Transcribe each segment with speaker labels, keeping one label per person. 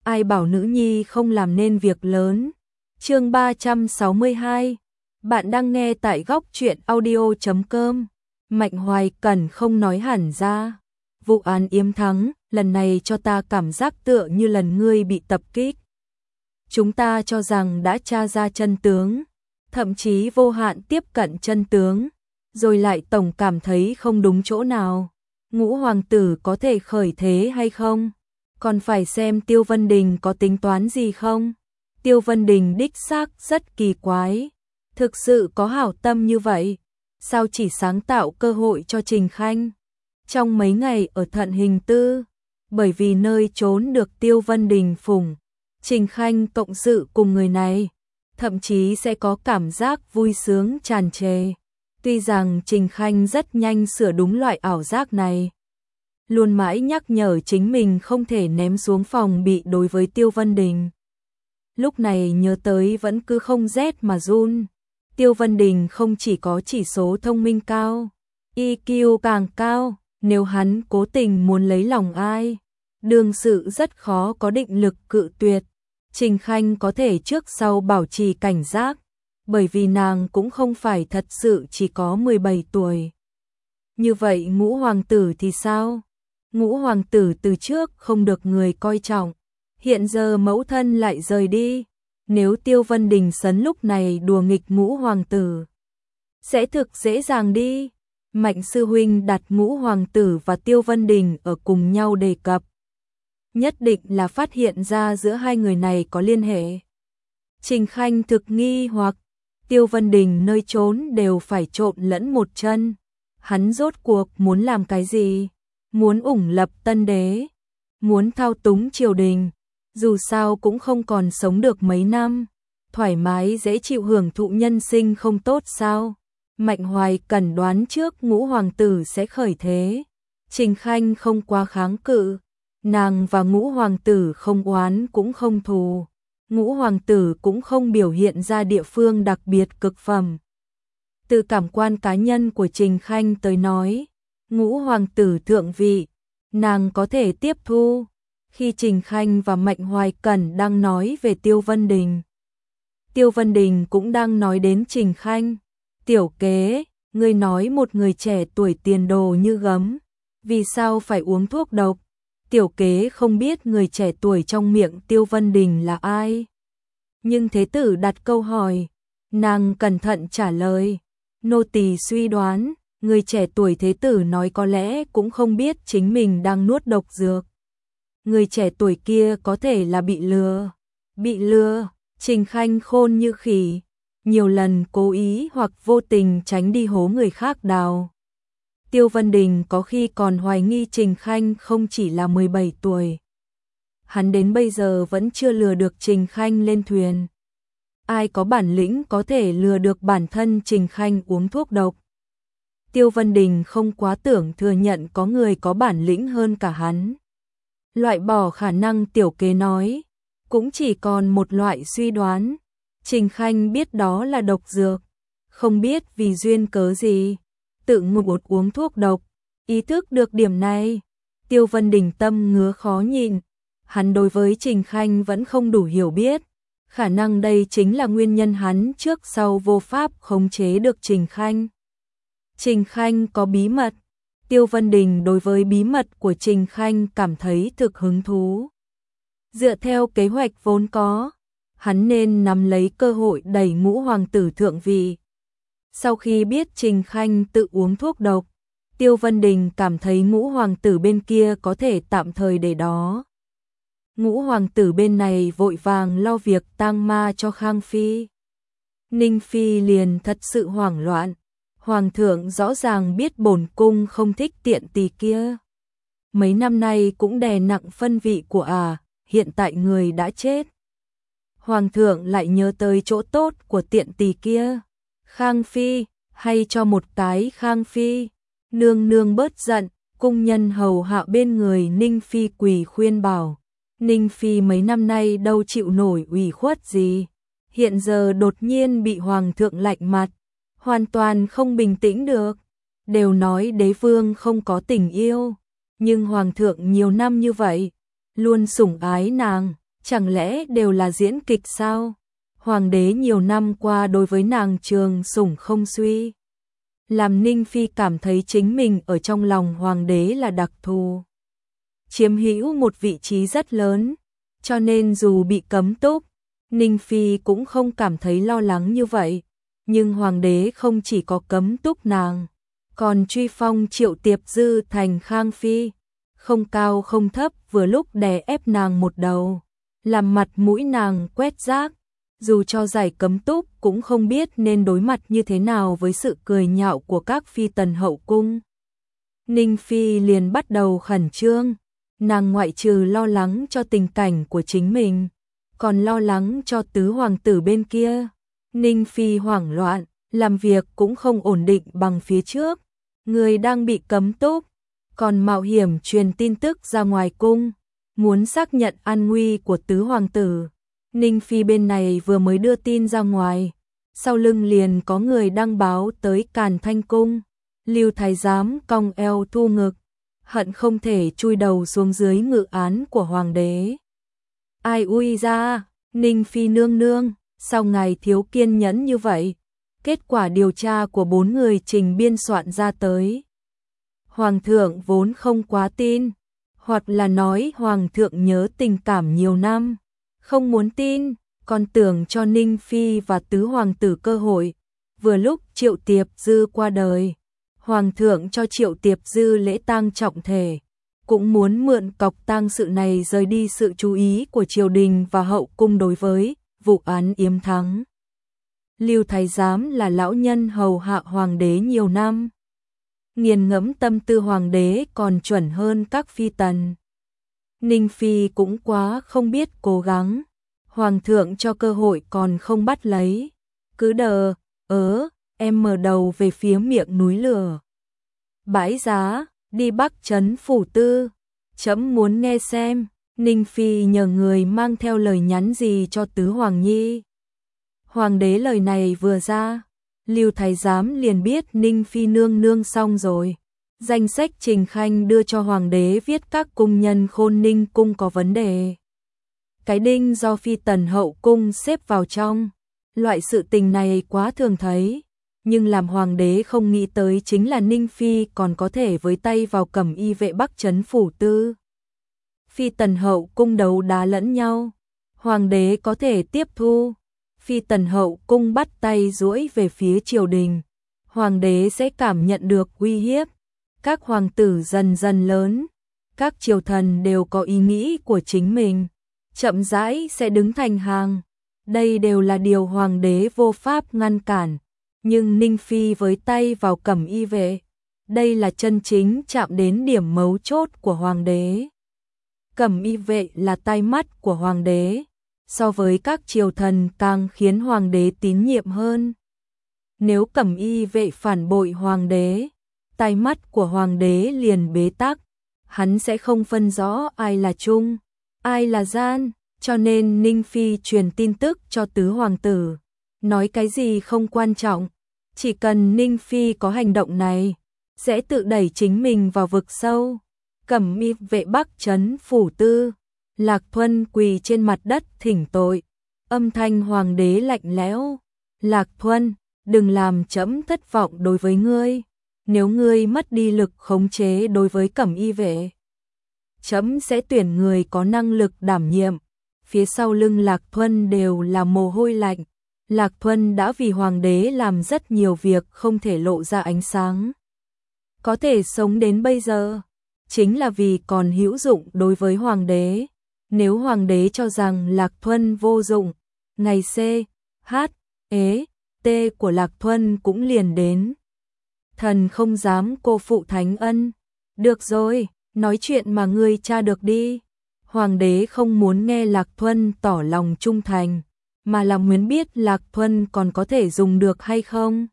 Speaker 1: ai bảo nữ nhi không làm nên việc lớn. Chương 362. Bạn đang nghe tại góc truyện audio.com. Mạnh Hoài Cẩn không nói hẳn ra. Vụ án yếm thắng, lần này cho ta cảm giác tựa như lần ngươi bị tập kích. Chúng ta cho rằng đã tra ra chân tướng, thậm chí vô hạn tiếp cận chân tướng, rồi lại tổng cảm thấy không đúng chỗ nào. Ngũ hoàng tử có thể khởi thế hay không? Còn phải xem Tiêu Vân Đình có tính toán gì không? Tiêu Vân Đình đích xác rất kỳ quái. Thực sự có hảo tâm như vậy? Sao chỉ sáng tạo cơ hội cho Trình Khanh? Trong mấy ngày ở Thận Hình Tư, bởi vì nơi trốn được Tiêu Vân Đình phụng, Trình Khanh cộng sự cùng người này, thậm chí sẽ có cảm giác vui sướng tràn trề. Tuy rằng Trình Khanh rất nhanh sửa đúng loại ảo giác này, luôn mãi nhắc nhở chính mình không thể ném xuống phòng bị đối với Tiêu Vân Đình. Lúc này nhớ tới vẫn cứ không rét mà run. Tiêu Vân Đình không chỉ có chỉ số thông minh cao, EQ càng cao, nếu hắn cố tình muốn lấy lòng ai, đương sự rất khó có định lực cự tuyệt. Trình Khanh có thể trước sau bảo trì cảnh giác, bởi vì nàng cũng không phải thật sự chỉ có 17 tuổi. Như vậy Ngũ hoàng tử thì sao? Ngũ hoàng tử từ trước không được người coi trọng, hiện giờ mẫu thân lại rời đi. Nếu Tiêu Vân Đình sấn lúc này đùa nghịch Ngũ hoàng tử, sẽ thực dễ dàng đi. Mạnh sư huynh đặt Ngũ hoàng tử và Tiêu Vân Đình ở cùng nhau đề cập, nhất định là phát hiện ra giữa hai người này có liên hệ. Trình Khanh thực nghi hoặc, Tiêu Vân Đình nơi trốn đều phải trộn lẫn một chân. Hắn rốt cuộc muốn làm cái gì? Muốn ủng lập tân đế, muốn thao túng triều đình, dù sao cũng không còn sống được mấy năm, thoải mái dễ chịu hưởng thụ nhân sinh không tốt sao? Mạnh Hoài Cẩn đoán trước Ngũ hoàng tử sẽ khởi thế, Trình Khanh không quá kháng cự, nàng và Ngũ hoàng tử không oán cũng không thù, Ngũ hoàng tử cũng không biểu hiện ra địa phương đặc biệt cực phẩm. Từ cảm quan cá nhân của Trình Khanh tới nói, Ngũ hoàng tử thượng vị, nàng có thể tiếp thu. Khi Trình Khanh và Mạnh Hoài Cẩn đang nói về Tiêu Vân Đình, Tiêu Vân Đình cũng đang nói đến Trình Khanh. Tiểu kế, ngươi nói một người trẻ tuổi tiền đồ như gấm, vì sao phải uống thuốc độc? Tiểu kế không biết người trẻ tuổi trong miệng Tiêu Vân Đình là ai. Nhưng thế tử đặt câu hỏi, nàng cẩn thận trả lời. Nô tỳ suy đoán, người trẻ tuổi thế tử nói có lẽ cũng không biết chính mình đang nuốt độc dược. Người trẻ tuổi kia có thể là bị lừa. Bị lừa, Trình Khanh khôn như khỉ, nhiều lần cố ý hoặc vô tình tránh đi hố người khác đào. Tiêu Vân Đình có khi còn hoài nghi Trình Khanh không chỉ là 17 tuổi. Hắn đến bây giờ vẫn chưa lừa được Trình Khanh lên thuyền. Ai có bản lĩnh có thể lừa được bản thân Trình Khanh uống thuốc độc? Tiêu Vân Đình không quá tưởng thừa nhận có người có bản lĩnh hơn cả hắn. Loại bỏ khả năng tiểu kế nói, cũng chỉ còn một loại suy đoán. Trình Khanh biết đó là độc dược, không biết vì duyên cớ gì, tự ngụt uống thuốc độc. Ý thức được điểm này, Tiêu Vân Đình tâm ngứa khó nhịn. Hắn đối với Trình Khanh vẫn không đủ hiểu biết, khả năng đây chính là nguyên nhân hắn trước sau vô pháp khống chế được Trình Khanh. Trình Khanh có bí mật, Tiêu Vân Đình đối với bí mật của Trình Khanh cảm thấy thực hứng thú. Dựa theo kế hoạch vốn có, hắn nên nắm lấy cơ hội đẩy Ngũ hoàng tử thượng vị. Sau khi biết Trình Khanh tự uống thuốc độc, Tiêu Vân Đình cảm thấy Ngũ hoàng tử bên kia có thể tạm thời để đó. Ngũ hoàng tử bên này vội vàng lo việc tang ma cho Khang Phi. Ninh Phi liền thật sự hoảng loạn. Hoàng thượng rõ ràng biết bổn cung không thích tiện tỳ kia. Mấy năm nay cũng đè nặng phân vị của hiện tại người đã chết. Hoàng thượng lại nhớ tới chỗ tốt của tiện tỳ kia. Khang Phi, hay cho một cái Khang Phi. Nương nương bớt giận, cung nhân hầu hạ bên người Ninh Phi quỳ khuyên bảo. Ninh Phi mấy năm nay đâu chịu nổi ủy khuất gì. Hiện giờ đột nhiên bị hoàng thượng lạnh mặt, hoàn toàn không bình tĩnh được. Đều nói đế vương không có tình yêu, nhưng hoàng thượng nhiều năm như vậy, luôn sủng ái nàng, Chẳng lẽ đều là diễn kịch sao? Hoàng đế nhiều năm qua đối với nàng trường sủng không suy, làm Ninh Phi cảm thấy chính mình ở trong lòng hoàng đế là đặc thù, chiếm hữu một vị trí rất lớn, cho nên dù bị cấm túc, Ninh Phi cũng không cảm thấy lo lắng như vậy. Nhưng hoàng đế không chỉ có cấm túc nàng, còn truy phong Triệu Tiệp Dư thành Khang Phi, không cao không thấp, vừa lúc đè ép nàng một đầu, làm mặt mũi nàng quét rác. Dù cho giải cấm túc cũng không biết nên đối mặt như thế nào với sự cười nhạo của các phi tần hậu cung. Ninh Phi liền bắt đầu khẩn trương, nàng ngoại trừ lo lắng cho tình cảnh của chính mình, còn lo lắng cho tứ hoàng tử bên kia. Ninh Phi hoảng loạn, làm việc cũng không ổn định bằng phía trước, người đang bị cấm túc, còn mạo hiểm truyền tin tức ra ngoài cung, muốn xác nhận an nguy của tứ hoàng tử. Ninh Phi bên này vừa mới đưa tin ra ngoài, sau lưng liền có người đăng báo tới Càn Thanh cung. Lưu thái giám cong eo thu ngực, hận không thể chui đầu xuống dưới ngự án của hoàng đế. Ai ui ra, Ninh Phi nương nương, sao ngài thiếu kiên nhẫn như vậy? Kết quả điều tra của 4 người trình biên soạn ra tới. Hoàng thượng vốn không quá tin, hoặc là nói hoàng thượng nhớ tình cảm nhiều năm, không muốn tin, còn tưởng cho Ninh Phi và tứ hoàng tử cơ hội. Vừa lúc Triệu Tiệp Dư qua đời, hoàng thượng cho Triệu Tiệp Dư lễ tang trọng thể, cũng muốn mượn cọc tang sự này rời đi sự chú ý của triều đình và hậu cung đối với vụ án Yếm Thắng. Lưu thái giám là lão nhân hầu hạ hoàng đế nhiều năm, nghiền ngẫm tâm tư hoàng đế còn chuẩn hơn các phi tần. Ninh Phi cũng quá không biết cố gắng, hoàng thượng cho cơ hội còn không bắt lấy, cứ đờ em mở đầu về phía miệng núi lửa. Bãi giá, đi Bắc trấn phủ tư, trẫm muốn nghe xem. Ninh Phi nhờ người mang theo lời nhắn gì cho tứ hoàng nhi. Hoàng đế lời này vừa ra, Lưu thái giám liền biết Ninh Phi nương nương xong rồi. Danh sách Trình Khanh đưa cho hoàng đế viết các cung nhân Khôn Ninh cung có vấn đề. Cái đinh do phi tần hậu cung xếp vào trong. Loại sự tình này quá thường thấy, nhưng làm hoàng đế không nghĩ tới chính là Ninh Phi còn có thể với tay vào cẩm y vệ Bắc trấn phủ tư. Phi tần hậu cung đấu đá lẫn nhau, hoàng đế có thể tiếp thu. Phi tần hậu cung bắt tay duỗi về phía triều đình, hoàng đế sẽ cảm nhận được uy hiếp. Các hoàng tử dần dần lớn, các triều thần đều có ý nghĩ của chính mình, chậm rãi sẽ đứng thành hàng. Đây đều là điều hoàng đế vô pháp ngăn cản, nhưng Ninh Phi với tay vào cẩm y vệ, đây là chân chính chạm đến điểm mấu chốt của hoàng đế. Cẩm y vệ là tai mắt của hoàng đế, so với các triều thần càng khiến hoàng đế tín nhiệm hơn. Nếu cẩm y vệ phản bội hoàng đế, tai mắt của hoàng đế liền bế tắc, hắn sẽ không phân rõ ai là trung, ai là gian, cho nên Ninh Phi truyền tin tức cho tứ hoàng tử, nói cái gì không quan trọng, chỉ cần Ninh Phi có hành động này, sẽ tự đẩy chính mình vào vực sâu. Cẩm y vệ Bắc trấn phủ tư, Lạc Thuân quỳ trên mặt đất thỉnh tội, âm thanh hoàng đế lạnh lẽo. Lạc Thuân, đừng làm trẫm thất vọng đối với ngươi, nếu ngươi mất đi lực khống chế đối với cẩm y vệ, trẫm sẽ tuyển người có năng lực đảm nhiệm. Phía sau lưng Lạc Thuân đều là mồ hôi lạnh. Lạc Thuân đã vì hoàng đế làm rất nhiều việc không thể lộ ra ánh sáng. Có thể sống đến bây giờ, chính là vì còn hữu dụng đối với hoàng đế. Nếu hoàng đế cho rằng Lạc Thuân vô dụng, ngày C, H, E, T của Lạc Thuân cũng liền đến. Thần không dám cô phụ thánh ân. Được rồi, nói chuyện mà ngươi tra được đi. Hoàng đế không muốn nghe Lạc Thuân tỏ lòng trung thành, mà là muốn biết Lạc Thuân còn có thể dùng được hay không.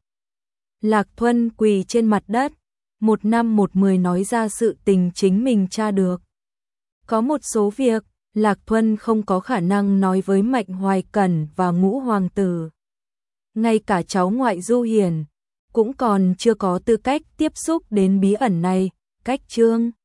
Speaker 1: Lạc Thuân quỳ trên mặt đất, một năm một mười nói ra sự tình chính mình tra được. Có một số việc, Lạc Thuân không có khả năng nói với Mạnh Hoài Cẩn và Ngũ hoàng tử. Ngay cả cháu ngoại Du Hiển cũng còn chưa có tư cách tiếp xúc đến bí ẩn này. Cách chương